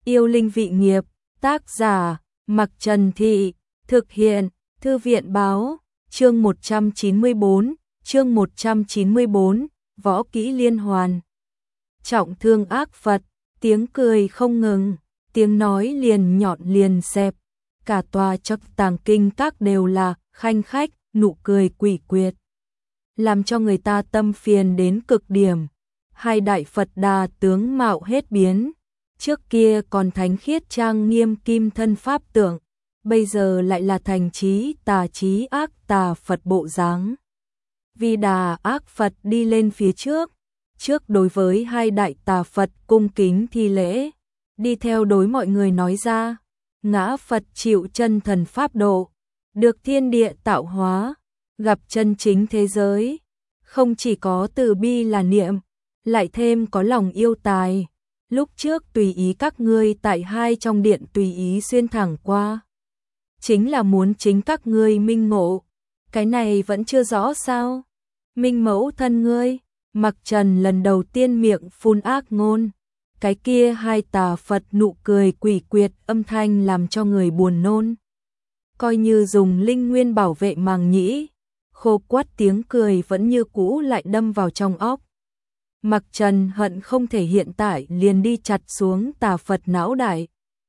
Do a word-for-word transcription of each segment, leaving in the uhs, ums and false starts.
Yêu linh vị nghiệp, tác giả, Mặc Trần Thị, thực hiện, Thư viện báo, chương một trăm chín mươi bốn, chương một trăm chín mươi bốn, võ kỹ liên hoàn. Trọng thương ác Phật, tiếng cười không ngừng, tiếng nói liền nhọn liền xẹp, cả tòa chấp tàng kinh các đều là khanh khách, nụ cười quỷ quyệt, làm cho người ta tâm phiền đến cực điểm. Hai đại Phật Đà tướng mạo hết biến, trước kia còn thánh khiết trang nghiêm kim thân pháp tượng, bây giờ lại là thành trí tà trí ác tà Phật bộ dáng. Vi Đà ác Phật đi lên phía trước, trước đối với hai đại tà Phật cung kính thi lễ, đi theo đối mọi người nói ra, ngã Phật chịu chân thần pháp độ, được thiên địa tạo hóa, gặp chân chính thế giới, không chỉ có từ bi là niệm, lại thêm có lòng yêu tài. Lúc trước tùy ý các ngươi tại hai trong điện tùy ý xuyên thẳng qua, chính là muốn chính các ngươi minh ngộ, cái này vẫn chưa rõ sao? Minh mẫu thân ngươi, Mặc Trần lần đầu tiên miệng phun ác ngôn, cái kia hai tà Phật nụ cười quỷ quyệt âm thanh làm cho người buồn nôn. Coi như dùng linh nguyên bảo vệ màng nhĩ, khô quắt tiếng cười vẫn như cũ lại đâm vào trong óc. Mặc Trần hận không thể hiện tại liền đi chặt xuống tà Phật não đại.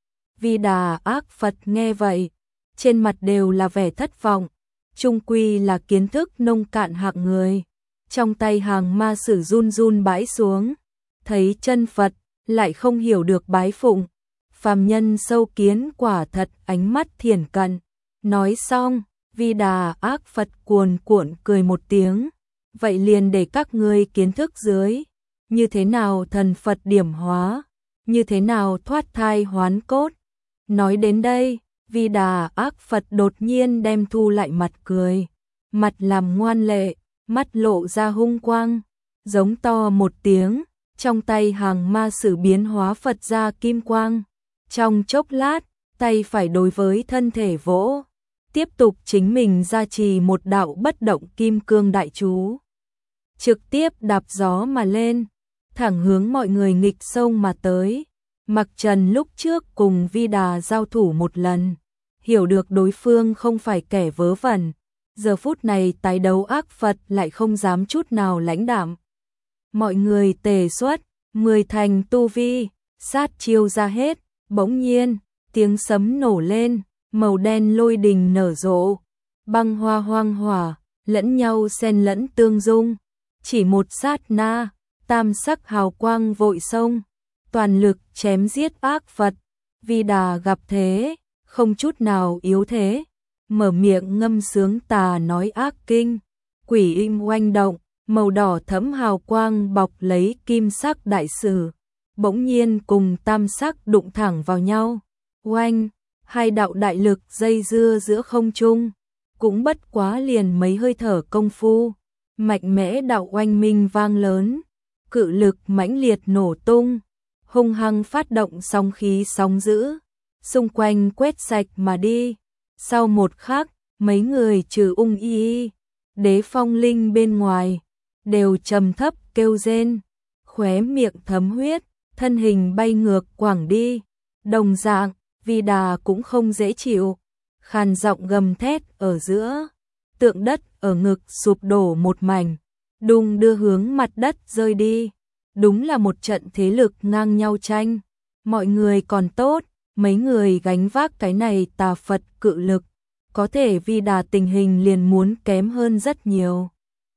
Vi Đà ác Phật nghe vậy, trên mặt đều là vẻ thất vọng, chung quy là kiến thức nông cạn hạng người. Trong tay hàng ma sử run run bãi xuống, thấy chân Phật, lại không hiểu được bái phụng. Phàm nhân sâu kiến quả thật ánh mắt thiển cận. Nói xong, Vi Đà ác Phật cuồn cuộn cười một tiếng. Vậy liền để các ngươi kiến thức dưới, như thế nào thần Phật điểm hóa, như thế nào thoát thai hoán cốt. Nói đến đây, Vi Đà ác Phật đột nhiên đem thu lại mặt cười, mặt làm ngoan lệ, mắt lộ ra hung quang, giống to một tiếng, trong tay hàng ma sử biến hóa Phật ra kim quang. Trong chốc lát, tay phải đối với thân thể vỗ, tiếp tục chính mình gia trì một đạo bất động kim cương đại chú. Trực tiếp đạp gió mà lên, thẳng hướng mọi người nghịch sông mà tới. Mặc Trần lúc trước cùng Vi Đà giao thủ một lần, hiểu được đối phương không phải kẻ vớ vẩn, giờ phút này tái đấu ác Phật lại không dám chút nào lãnh đạm. Mọi người tề xuất, mười thành tu vi, sát chiêu ra hết, bỗng nhiên, tiếng sấm nổ lên, màu đen lôi đình nở rộ, băng hoa hoang hỏa, lẫn nhau xen lẫn tương dung. Chỉ một sát na, tam sắc hào quang vội xông, toàn lực chém giết ác Phật. Vi Đà gặp thế, không chút nào yếu thế, mở miệng ngâm sướng tà nói ác kinh, quỷ im oanh động, màu đỏ thẫm hào quang bọc lấy kim sắc đại sử, bỗng nhiên cùng tam sắc đụng thẳng vào nhau. Oanh, hai đạo đại lực dây dưa giữa không trung, cũng bất quá liền mấy hơi thở công phu. Mạnh mẽ đạo oanh minh vang lớn, cự lực mãnh liệt nổ tung, hung hăng phát động sóng khí sóng dữ, xung quanh quét sạch mà đi. Sau một khắc, mấy người trừ Ung Y, Đế Phong Linh bên ngoài, đều trầm thấp kêu rên, khóe miệng thấm huyết, thân hình bay ngược quảng đi. Đồng dạng, Vi Đà cũng không dễ chịu, khàn giọng gầm thét ở giữa, tượng đất ở ngực sụp đổ một mảnh, đùng đưa hướng mặt đất rơi đi. Đúng là một trận thế lực ngang nhau tranh. Mọi người còn tốt, mấy người gánh vác cái này tà Phật cự lực, có thể Vi Đà tình hình liền muốn kém hơn rất nhiều.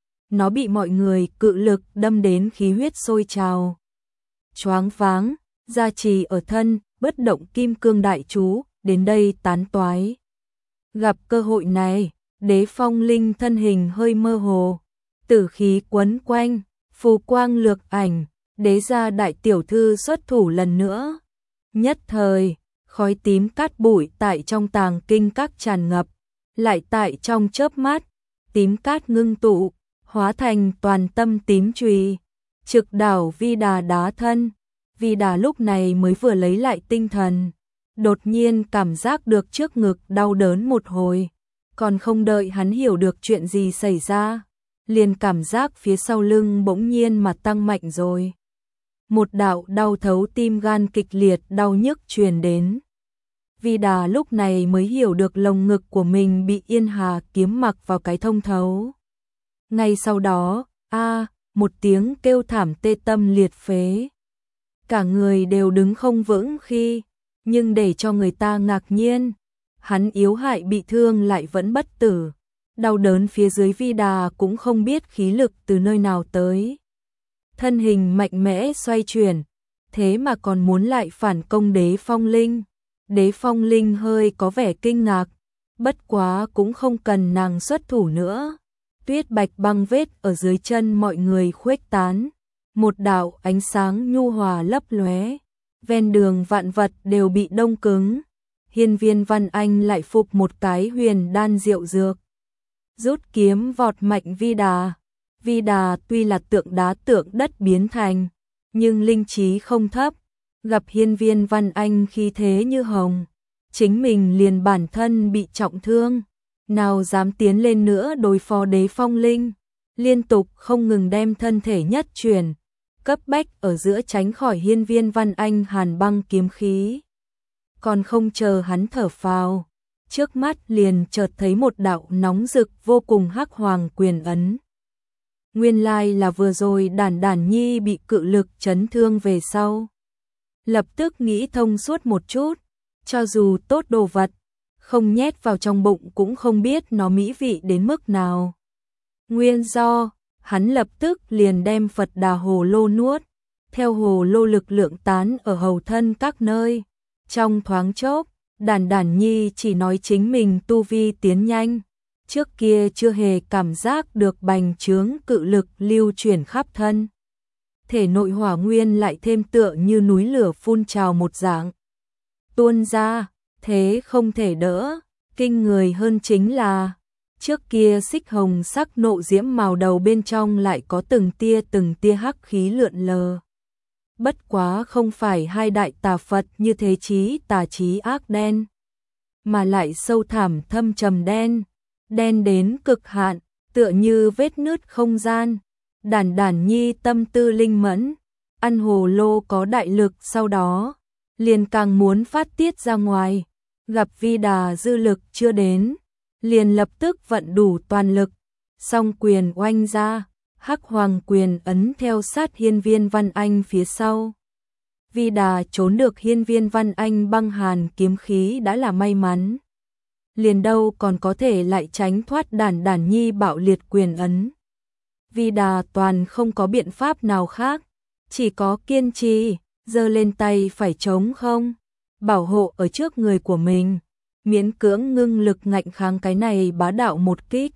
Nó bị mọi người cự lực đâm đến khí huyết sôi trào, choáng váng, gia trì ở thân, bất động kim cương đại chú, đến đây tán toái. Gặp cơ hội này, Đế Phong Linh thân hình hơi mơ hồ, tử khí quấn quanh, phù quang lược ảnh, đế gia đại tiểu thư xuất thủ lần nữa. Nhất thời, khói tím cát bụi tại trong tàng kinh các tràn ngập, lại tại trong chớp mắt, tím cát ngưng tụ, hóa thành toàn tâm tím chùy, trực đảo Vi Đà đá thân. Vi Đà lúc này mới vừa lấy lại tinh thần, đột nhiên cảm giác được trước ngực đau đớn một hồi, còn không đợi hắn hiểu được chuyện gì xảy ra, liền cảm giác phía sau lưng bỗng nhiên mà tăng mạnh rồi. một đạo đau thấu tim gan kịch liệt đau nhức truyền đến. Vi Đà lúc này mới hiểu được lồng ngực của mình bị Yên Hà kiếm mặc vào cái thông thấu. Ngay sau đó, a, một tiếng kêu thảm tê tâm liệt phế. Cả người đều đứng không vững khi, nhưng để cho người ta ngạc nhiên, hắn yếu hại bị thương lại vẫn bất tử. Đau đớn phía dưới Vi Đà cũng không biết khí lực từ nơi nào tới. Thân hình mạnh mẽ xoay chuyển, thế mà còn muốn lại phản công Đế Phong Linh. Đế Phong Linh hơi có vẻ kinh ngạc, bất quá cũng không cần nàng xuất thủ nữa. Tuyết bạch băng vết ở dưới chân mọi người khuếch tán, một đạo ánh sáng nhu hòa lấp lóe, ven đường vạn vật đều bị đông cứng. Hiên Viên Văn Anh lại phục một cái huyền đan diệu dược, rút kiếm vọt mạnh Vi Đà. Vi Đà tuy là tượng đá tượng đất biến thành, nhưng linh trí không thấp, gặp Hiên Viên Văn Anh khí thế như hồng, chính mình liền bản thân bị trọng thương, nào dám tiến lên nữa đối phó Đế Phong Linh, liên tục không ngừng đem thân thể nhất chuyển, cấp bách ở giữa tránh khỏi Hiên Viên Văn Anh hàn băng kiếm khí. Còn không chờ hắn thở phào, trước mắt liền chợt thấy một đạo nóng rực vô cùng hắc hoàng quyền ấn. Nguyên lai là vừa rồi Đản Đản Nhi bị cự lực chấn thương về sau. Lập tức nghĩ thông suốt một chút, cho dù tốt đồ vật, không nhét vào trong bụng cũng không biết nó mỹ vị đến mức nào. Nguyên do, hắn lập tức liền đem Phật Đà Hồ Lô nuốt, theo hồ lô lực lượng tán ở hầu thân các nơi. Trong thoáng chốc, Đản Đản Nhi chỉ nói chính mình tu vi tiến nhanh, trước kia chưa hề cảm giác được bành trướng cự lực lưu chuyển khắp thân. Thể nội hỏa nguyên lại thêm tựa như núi lửa phun trào một dạng. Tuôn ra, thế không thể đỡ, kinh người hơn chính là, trước kia xích hồng sắc nộ diễm màu đầu bên trong lại có từng tia từng tia hắc khí lượn lờ. Bất quá không phải hai đại tà Phật như thế chí tà chí ác đen, mà lại sâu thẳm thâm trầm đen, đen đến cực hạn, tựa như vết nứt không gian. Đản Đản Nhi tâm tư linh mẫn, ăn hồ lô có đại lực, sau đó liền càng muốn phát tiết ra ngoài, gặp Vi Đà dư lực chưa đến, liền lập tức vận đủ toàn lực, song quyền oanh ra, hắc hoàng quyền ấn theo sát Hiên Viên Văn Anh phía sau. Vi Đà trốn được Hiên Viên Văn Anh băng hàn kiếm khí đã là may mắn, liền đâu còn có thể lại tránh thoát Đản Đản Nhi bạo liệt quyền ấn. Vi Đà toàn không có biện pháp nào khác, chỉ có kiên trì, giơ lên tay phải trống không, bảo hộ ở trước người của mình, miễn cưỡng ngưng lực ngạnh kháng cái này bá đạo một kích.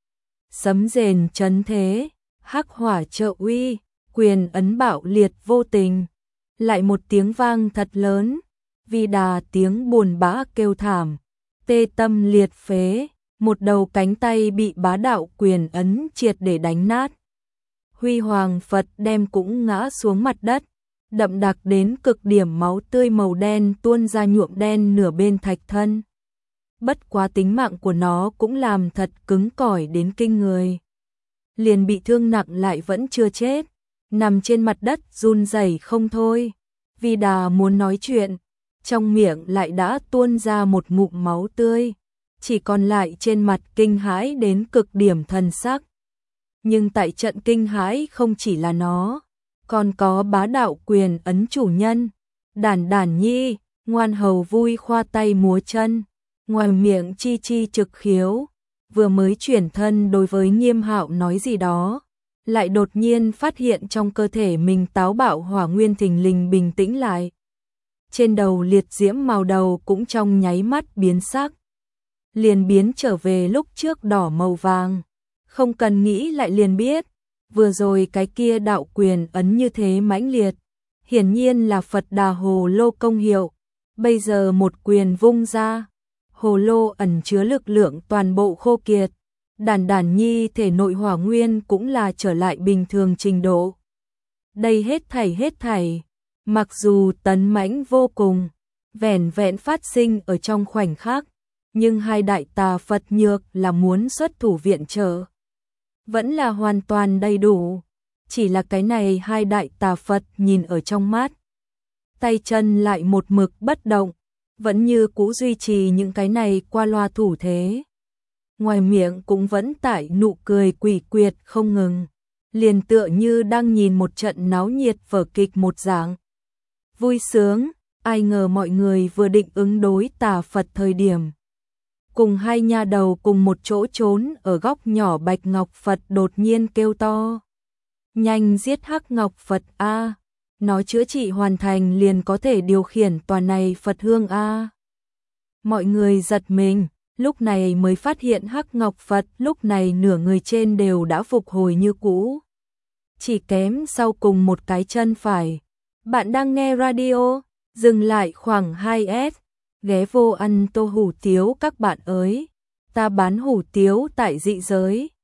Sấm rền chấn thế, hắc hỏa trợ uy, quyền ấn bạo liệt vô tình, lại một tiếng vang thật lớn, Vi Đà tiếng buồn bã kêu thảm, tê tâm liệt phế. Một đầu cánh tay bị bá đạo quyền ấn triệt để đánh nát. Huy hoàng Phật đem cũng ngã xuống mặt đất, đậm đặc đến cực điểm máu tươi màu đen tuôn ra nhuộm đen nửa bên thạch thân. Bất quá tính mạng của nó cũng làm thật cứng cỏi đến kinh người. Liền bị thương nặng lại vẫn chưa chết, nằm trên mặt đất run rẩy không thôi. Vi Đà muốn nói chuyện, trong miệng lại đã tuôn ra một ngụm máu tươi, chỉ còn lại trên mặt kinh hãi đến cực điểm thần sắc. Nhưng tại trận kinh hãi không chỉ là nó, còn có bá đạo quyền ấn chủ nhân, Đản Đản Nhi, ngoan hầu vui khoa tay múa chân, ngoài miệng chi chi trực khiếu, vừa mới chuyển thân đối với Nghiêm Hạo nói gì đó, lại đột nhiên phát hiện trong cơ thể mình táo bạo hỏa nguyên thình lình bình tĩnh lại. Trên đầu liệt diễm màu đầu cũng trong nháy mắt biến sắc, liền biến trở về lúc trước đỏ màu vàng, không cần nghĩ lại liền biết, vừa rồi cái kia đạo quyền ấn như thế mãnh liệt, hiển nhiên là Phật Đà Hồ Lô công hiệu, bây giờ một quyền vung ra, hồ lô ẩn chứa lực lượng toàn bộ khô kiệt, Đản Đản Nhi thể nội hỏa nguyên cũng là trở lại bình thường trình độ. Đây hết thảy hết thảy, mặc dù tấn mãnh vô cùng, vẻn vẹn phát sinh ở trong khoảnh khắc, nhưng hai đại tà Phật nhược là muốn xuất thủ viện trợ, vẫn là hoàn toàn đầy đủ. chỉ là cái này hai đại tà Phật nhìn ở trong mắt. Tay chân lại một mực bất động, vẫn như cũ duy trì những cái này qua loa thủ thế. Ngoài miệng cũng vẫn tại nụ cười quỷ quyệt không ngừng, liền tựa như đang nhìn một trận náo nhiệt vở kịch một dạng. Vui sướng, ai ngờ mọi người vừa định ứng đối tà Phật thời điểm. Cùng hai nha đầu cùng một chỗ trốn ở góc nhỏ Bạch Ngọc Phật đột nhiên kêu to. Nhanh giết Hắc Ngọc Phật A, nó chữa trị hoàn thành liền có thể điều khiển tòa này Phật hương A. Mọi người giật mình, lúc này mới phát hiện Hắc Ngọc Phật lúc này nửa người trên đều đã phục hồi như cũ. Chỉ kém sau cùng một cái chân phải. Bạn đang nghe radio, dừng lại khoảng hai S, ghé vô ăn tô hủ tiếu các bạn ơi. Ta bán hủ tiếu tại dị giới.